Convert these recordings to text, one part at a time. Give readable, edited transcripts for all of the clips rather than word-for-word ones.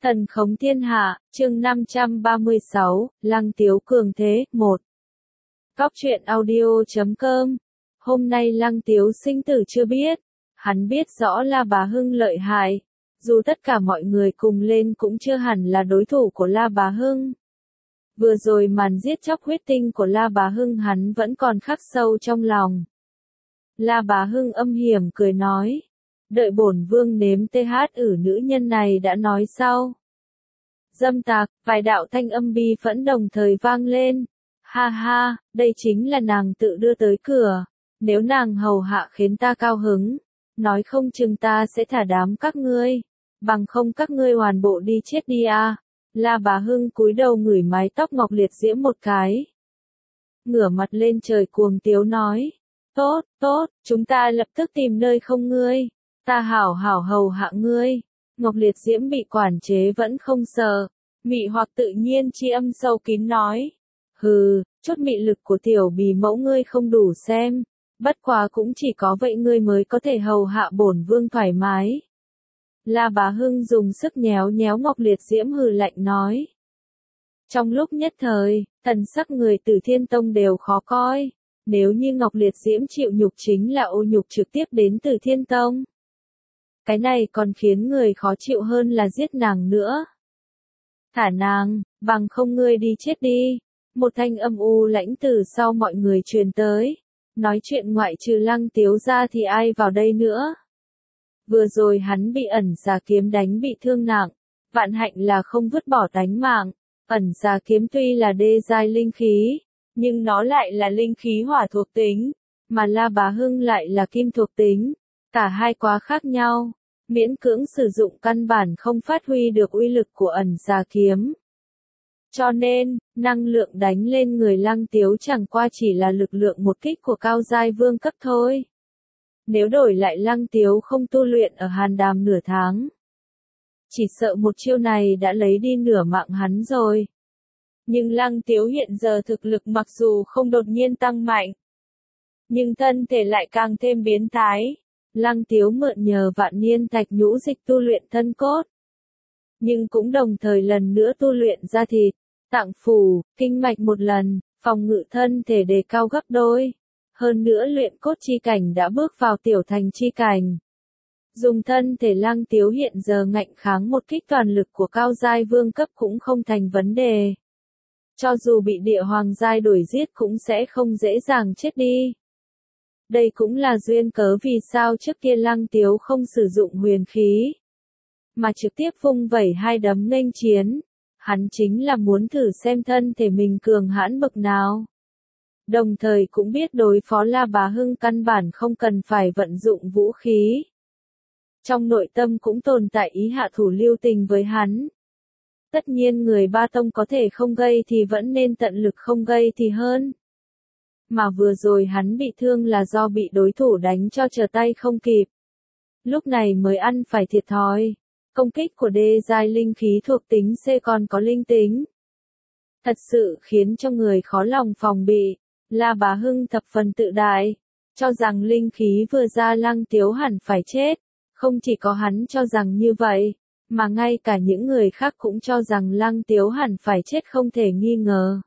Thần khống thiên hạ, chương 536, Lăng Tiếu cường thế, 1. Cóc truyện audio.com. Hôm nay Lăng Tiếu sinh tử chưa biết. Hắn biết rõ La Bá Hưng lợi hại. Dù tất cả mọi người cùng lên cũng chưa hẳn là đối thủ của La Bá Hưng. Vừa rồi màn giết chóc huyết tinh của La Bá Hưng hắn vẫn còn khắc sâu trong lòng. La Bá Hưng âm hiểm cười nói. Đợi bổn vương nếm TH nữ nhân này đã nói sau. Dâm tặc, vài đạo thanh âm bi phẫn đồng thời vang lên. Ha ha, đây chính là nàng tự đưa tới cửa. Nếu nàng hầu hạ khiến ta cao hứng, nói không chừng ta sẽ thả đám các ngươi. Bằng không các ngươi hoàn bộ đi chết đi à. La Bá Hưng cúi đầu ngửi mái tóc Ngọc Liệt Diễm một cái. Ngửa mặt lên trời cuồng tiếu nói. Tốt, tốt, chúng ta lập tức tìm nơi không ngươi. Ta hảo hảo hầu hạ ngươi. Ngọc Liệt Diễm bị quản chế vẫn không sợ. Mị hoặc tự nhiên chi âm sâu kín nói. Hừ, chút mị lực của tiểu bì mẫu ngươi không đủ xem. Bất quá cũng chỉ có vậy ngươi mới có thể hầu hạ bổn vương thoải mái. La Bá Hưng dùng sức nhéo nhéo Ngọc Liệt Diễm hừ lạnh nói. Trong lúc nhất thời, thần sắc người Tử Thiên Tông đều khó coi. Nếu như Ngọc Liệt Diễm chịu nhục chính là ô nhục trực tiếp đến Tử Thiên Tông. Cái này còn khiến người khó chịu hơn là giết nàng nữa. Thả nàng, bằng không ngươi đi chết đi. Một thanh âm u lãnh từ sau mọi người truyền tới. Nói chuyện ngoại trừ Lăng Tiếu ra thì ai vào đây nữa. Vừa rồi hắn bị ẩn xà kiếm đánh bị thương nặng. Vạn hạnh là không vứt bỏ tánh mạng. Ẩn xà kiếm tuy là đê giai linh khí, nhưng nó lại là linh khí hỏa thuộc tính. Mà La Bá Hưng lại là kim thuộc tính. Cả hai quá khác nhau. Miễn cưỡng sử dụng căn bản không phát huy được uy lực của ẩn xà kiếm. Cho nên, năng lượng đánh lên người Lăng Tiếu chẳng qua chỉ là lực lượng một kích của cao giai vương cấp thôi. Nếu đổi lại Lăng Tiếu không tu luyện ở Hàn Đàm nửa tháng, chỉ sợ một chiêu này đã lấy đi nửa mạng hắn rồi. Nhưng Lăng Tiếu hiện giờ thực lực mặc dù không đột nhiên tăng mạnh, nhưng thân thể lại càng thêm biến thái. Lăng Tiếu mượn nhờ vạn niên thạch nhũ dịch tu luyện thân cốt. Nhưng cũng đồng thời lần nữa tu luyện ra thịt, tạng phủ, kinh mạch một lần, phòng ngự thân thể đề cao gấp đôi. Hơn nữa luyện cốt chi cảnh đã bước vào tiểu thành chi cảnh. Dùng thân thể Lăng Tiếu hiện giờ ngạnh kháng một kích toàn lực của cao giai vương cấp cũng không thành vấn đề. Cho dù bị địa hoàng giai đuổi giết cũng sẽ không dễ dàng chết đi. Đây cũng là duyên cớ vì sao trước kia Lăng Tiếu không sử dụng huyền khí, mà trực tiếp vung vẩy hai đấm nghênh chiến. Hắn chính là muốn thử xem thân thể mình cường hãn bậc nào. Đồng thời cũng biết đối phó La Bá Hưng căn bản không cần phải vận dụng vũ khí. Trong nội tâm cũng tồn tại ý hạ thủ lưu tình với hắn. Tất nhiên người Ba Tông có thể không gây thì vẫn nên tận lực không gây thì hơn. Mà vừa rồi hắn bị thương là do bị đối thủ đánh cho trở tay không kịp. Lúc này mới ăn phải thiệt thòi. Công kích của đê giai linh khí thuộc tính C còn có linh tính. Thật sự khiến cho người khó lòng phòng bị. La Bá Hưng thập phần tự đại, cho rằng linh khí vừa ra Lăng Tiếu hẳn phải chết. Không chỉ có hắn cho rằng như vậy, mà ngay cả những người khác cũng cho rằng Lăng Tiếu hẳn phải chết không thể nghi ngờ.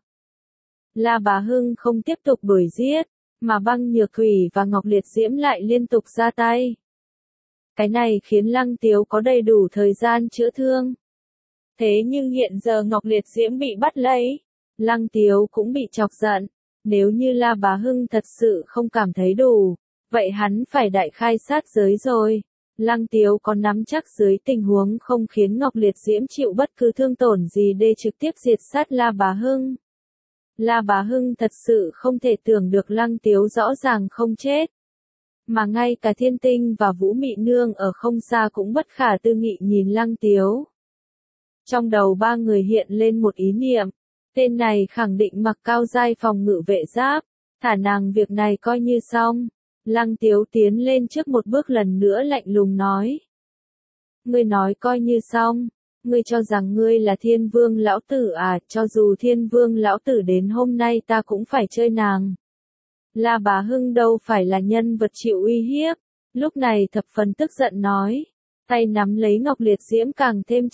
La Bá Hưng không tiếp tục đuổi giết, mà Băng Nhược Thủy và Ngọc Liệt Diễm lại liên tục ra tay. Cái này khiến Lăng Tiếu có đầy đủ thời gian chữa thương. Thế nhưng hiện giờ Ngọc Liệt Diễm bị bắt lấy, Lăng Tiếu cũng bị chọc giận. Nếu như La Bá Hưng thật sự không cảm thấy đủ, vậy hắn phải đại khai sát giới rồi. Lăng Tiếu có nắm chắc dưới tình huống không khiến Ngọc Liệt Diễm chịu bất cứ thương tổn gì để trực tiếp diệt sát La Bá Hưng. La Bá Hưng thật sự không thể tưởng được Lăng Tiếu rõ ràng không chết. Mà ngay cả Thiên Tinh và Vũ Mị Nương ở không xa cũng bất khả tư nghị nhìn Lăng Tiếu. Trong đầu ba người hiện lên một ý niệm. Tên này khẳng định mặc cao giai phòng ngự vệ giáp. Thả nàng việc này coi như xong. Lăng Tiếu tiến lên trước một bước lần nữa lạnh lùng nói. Ngươi nói coi như xong. Ngươi cho rằng ngươi là Thiên Vương lão tử à, cho dù Thiên Vương lão tử đến hôm nay ta cũng phải chơi nàng. La Bá Hưng đâu phải là nhân vật chịu uy hiếp. Lúc này thập phần tức giận nói. Tay nắm lấy Ngọc Liệt Diễm càng thêm chặt.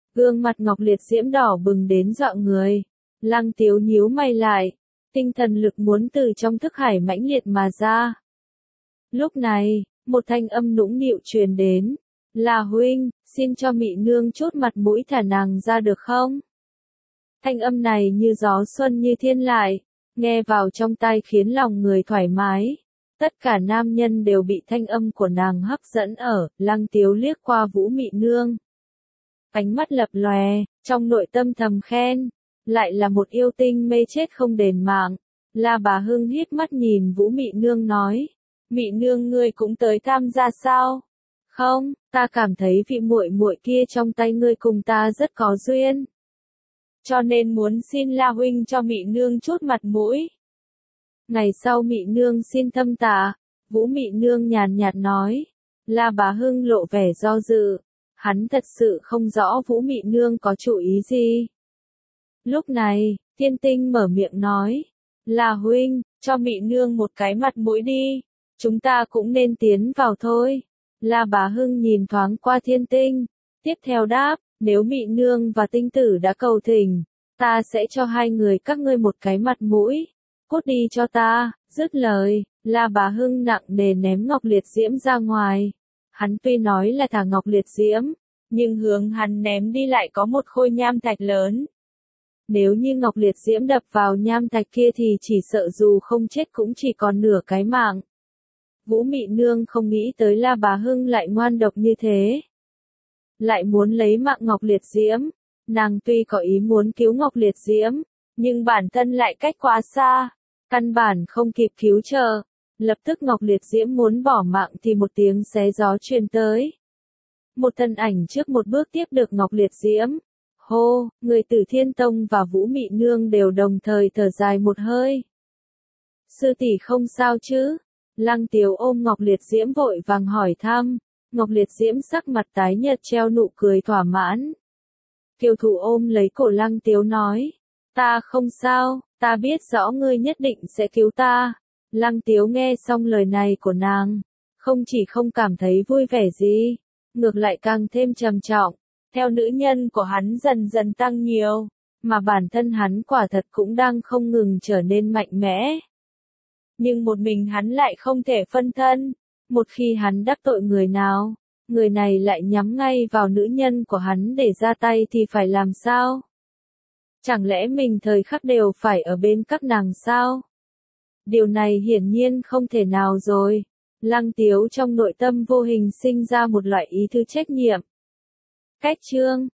Gương mặt Ngọc Liệt Diễm đỏ bừng đến dọa người. Lăng Tiếu nhíu mày lại. Tinh thần lực muốn từ trong thức hải mãnh liệt mà ra. Lúc này, một thanh âm nũng nịu truyền đến. Là huynh, xin cho Mị Nương chút mặt mũi thả nàng ra được không? Thanh âm này như gió xuân như thiên lại, nghe vào trong tai khiến lòng người thoải mái. Tất cả nam nhân đều bị thanh âm của nàng hấp dẫn ở. Lăng Tiếu liếc qua Vũ Mị Nương. Ánh mắt lập lòe, trong nội tâm thầm khen. Lại là một yêu tinh mê chết không đền mạng. La Bà Hưng híp mắt nhìn Vũ Mị Nương nói. Mị Nương ngươi cũng tới tham gia sao? Không, ta cảm thấy vị muội muội kia trong tay ngươi cùng ta rất có duyên. Cho nên muốn xin La huynh cho Mị Nương chút mặt mũi. Ngày sau Mị Nương xin thâm tạ. Vũ Mị Nương nhàn nhạt nói. La Bá Hưng lộ vẻ do dự. Hắn thật sự không rõ Vũ Mị Nương có chủ ý gì. Lúc này, Thiên Tinh mở miệng nói. La huynh, cho Mị Nương một cái mặt mũi đi. Chúng ta cũng nên tiến vào thôi. La Bá Hưng nhìn thoáng qua Thiên Tinh. Tiếp theo đáp, nếu Mị Nương và Tinh Tử đã cầu thỉnh, ta sẽ cho hai người các ngươi một cái mặt mũi. Cút đi cho ta. Dứt lời, La Bá Hưng nặng nề ném Ngọc Liệt Diễm ra ngoài. Hắn tuy nói là thả Ngọc Liệt Diễm, nhưng hướng hắn ném đi lại có một khối nham thạch lớn. Nếu như Ngọc Liệt Diễm đập vào nham thạch kia thì chỉ sợ dù không chết cũng chỉ còn nửa cái mạng. Vũ Mị Nương không nghĩ tới La Bá Hưng lại ngoan độc như thế. Lại muốn lấy mạng Ngọc Liệt Diễm. Nàng tuy có ý muốn cứu Ngọc Liệt Diễm, nhưng bản thân lại cách quá xa. Căn bản không kịp cứu trợ. Lập tức Ngọc Liệt Diễm muốn bỏ mạng thì một tiếng xé gió truyền tới. Một thân ảnh trước một bước tiếp được Ngọc Liệt Diễm. Hô, người Tử Thiên Tông và Vũ Mị Nương đều đồng thời thở dài một hơi. Sư tỷ không sao chứ? Lăng Tiếu ôm Ngọc Liệt Diễm vội vàng hỏi thăm. Ngọc Liệt Diễm sắc mặt tái nhợt treo nụ cười thỏa mãn. Kiều Thủ ôm lấy cổ Lăng Tiếu nói. Ta không sao, ta biết rõ ngươi nhất định sẽ cứu ta. Lăng Tiếu nghe xong lời này của nàng, không chỉ không cảm thấy vui vẻ gì, ngược lại càng thêm trầm trọng. Theo nữ nhân của hắn dần dần tăng nhiều, mà bản thân hắn quả thật cũng đang không ngừng trở nên mạnh mẽ. Nhưng một mình hắn lại không thể phân thân, một khi hắn đắc tội người nào, người này lại nhắm ngay vào nữ nhân của hắn để ra tay thì phải làm sao? Chẳng lẽ mình thời khắc đều phải ở bên các nàng sao? Điều này hiển nhiên không thể nào rồi. Lăng Tiếu trong nội tâm vô hình sinh ra một loại ý thức trách nhiệm. Cách chương